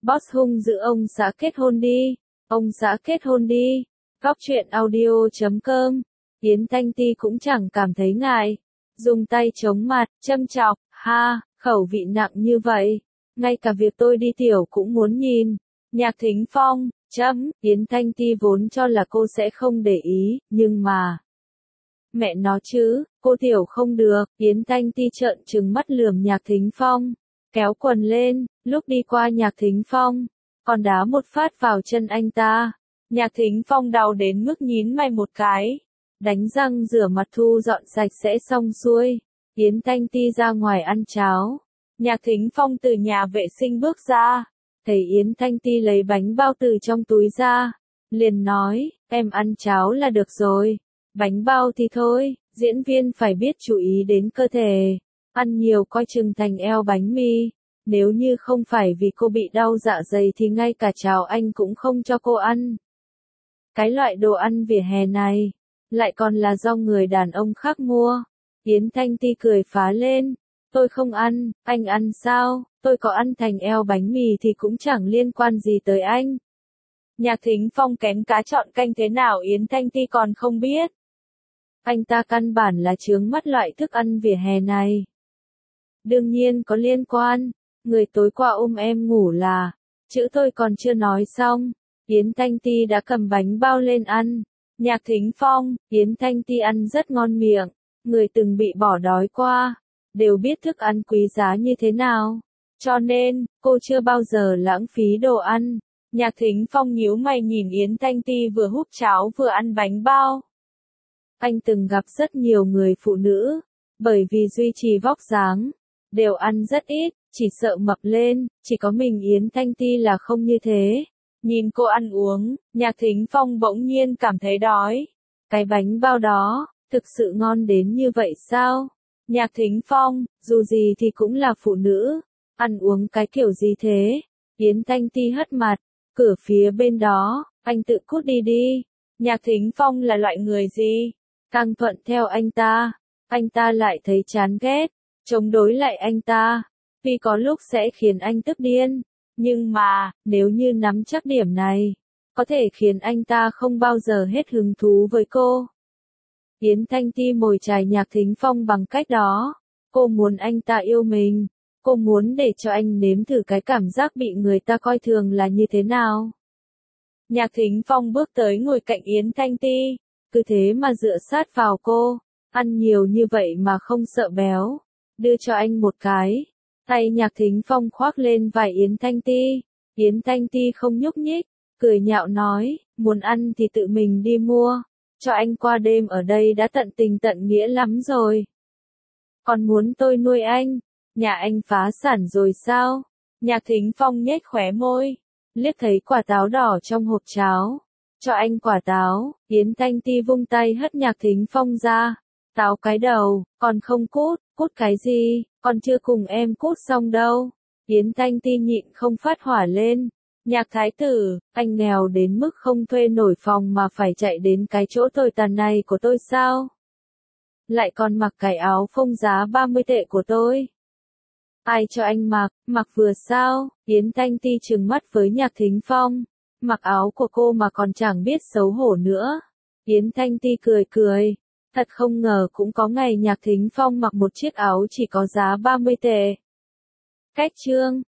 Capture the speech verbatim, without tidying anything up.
Boss hung dữ ông xã kết hôn đi. Ông xã kết hôn đi. Góc truyện audio chấm com. Yến Thanh Ti cũng chẳng cảm thấy ngại. Dùng tay chống mặt, châm chọc, ha, khẩu vị nặng như vậy. Ngay cả việc tôi đi tiểu cũng muốn nhìn. Nhạc Thính Phong, chấm, Yến Thanh Ti vốn cho là cô sẽ không để ý, nhưng mà... Mẹ nó chứ, cô tiểu không được, Yến Thanh Ti trợn trừng mắt lườm Nhạc Thính Phong. Kéo quần lên, lúc đi qua Nhạc Thính Phong, còn đá một phát vào chân anh ta. Nhạc Thính Phong đau đến mức nhín mày một cái. Đánh răng rửa mặt thu dọn sạch sẽ xong xuôi. Yến Thanh Ti ra ngoài ăn cháo. Nhạc Thính Phong từ nhà vệ sinh bước ra. Thấy Yến Thanh Ti lấy bánh bao từ trong túi ra. Liền nói, em ăn cháo là được rồi. Bánh bao thì thôi, diễn viên phải biết chú ý đến cơ thể. Ăn nhiều coi chừng thành eo bánh mì. Nếu như không phải vì cô bị đau dạ dày thì ngay cả cháo anh cũng không cho cô ăn. Cái loại đồ ăn vỉa hè này, lại còn là do người đàn ông khác mua. Yến Thanh Ti cười phá lên. Tôi không ăn, anh ăn sao? Tôi có ăn thành eo bánh mì thì cũng chẳng liên quan gì tới anh. Nhạc Thính Phong kén cá chọn canh thế nào Yến Thanh Ti còn không biết. Anh ta căn bản là chướng mắt loại thức ăn vỉa hè này. Đương nhiên có liên quan. Người tối qua ôm em ngủ là, chữ tôi còn chưa nói xong. Yến Thanh Ti đã cầm bánh bao lên ăn. Nhạc Thính Phong, Yến Thanh Ti ăn rất ngon miệng. Người từng bị bỏ đói qua, đều biết thức ăn quý giá như thế nào. Cho nên, cô chưa bao giờ lãng phí đồ ăn. Nhạc Thính Phong nhíu mày nhìn Yến Thanh Ti vừa húp cháo vừa ăn bánh bao. Anh từng gặp rất nhiều người phụ nữ, bởi vì duy trì vóc dáng, đều ăn rất ít, chỉ sợ mập lên, chỉ có mình Yến Thanh Ti là không như thế. Nhìn cô ăn uống, Nhạc Thính Phong bỗng nhiên cảm thấy đói. Cái bánh bao đó, thực sự ngon đến như vậy sao? Nhạc Thính Phong, dù gì thì cũng là phụ nữ, ăn uống cái kiểu gì thế? Yến Thanh Ti hất mặt, cửa phía bên đó, anh tự cút đi đi. Nhạc Thính Phong là loại người gì? Càng thuận theo anh ta, anh ta lại thấy chán ghét, chống đối lại anh ta, vì có lúc sẽ khiến anh tức điên. Nhưng mà, nếu như nắm chắc điểm này, có thể khiến anh ta không bao giờ hết hứng thú với cô. Yến Thanh Ti mồi chài Nhạc Thính Phong bằng cách đó. Cô muốn anh ta yêu mình. Cô muốn để cho anh nếm thử cái cảm giác bị người ta coi thường là như thế nào. Nhạc Thính Phong bước tới ngồi cạnh Yến Thanh Ti. Cứ thế mà dựa sát vào cô. Ăn nhiều như vậy mà không sợ béo. Đưa cho anh một cái. Tay Nhạc Thính Phong khoác lên vai Yến Thanh Ti. Yến Thanh Ti không nhúc nhích. Cười nhạo nói, muốn ăn thì tự mình đi mua. Cho anh qua đêm ở đây đã tận tình tận nghĩa lắm rồi. Còn muốn tôi nuôi anh? Nhà anh phá sản rồi sao? Nhạc Thính Phong nhếch khóe môi. Liếc thấy quả táo đỏ trong hộp cháo. Cho anh quả táo. Yến Thanh Ti vung tay hất Nhạc Thính Phong ra. Táo cái đầu, còn không cút, cút cái gì, còn chưa cùng em cút xong đâu. Yến Thanh Ti nhịn không phát hỏa lên. Nhạc thái tử, anh nghèo đến mức không thuê nổi phòng mà phải chạy đến cái chỗ tồi tàn này của tôi sao? Lại còn mặc cái áo phông giá ba mươi tệ của tôi. Ai cho anh mặc, mặc vừa sao? Yến Thanh Ti trừng mắt với Nhạc Thính Phong. Mặc áo của cô mà còn chẳng biết xấu hổ nữa. Yến Thanh Ti cười cười. Thật không ngờ cũng có ngày Nhạc Thính Phong mặc một chiếc áo chỉ có giá ba mươi tệ. Cách chương